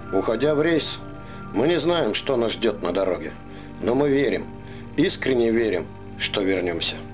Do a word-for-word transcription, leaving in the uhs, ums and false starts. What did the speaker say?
Уходя в рейс, мы не знаем, что нас ждет на дороге. Но мы верим, искренне верим, что вернемся.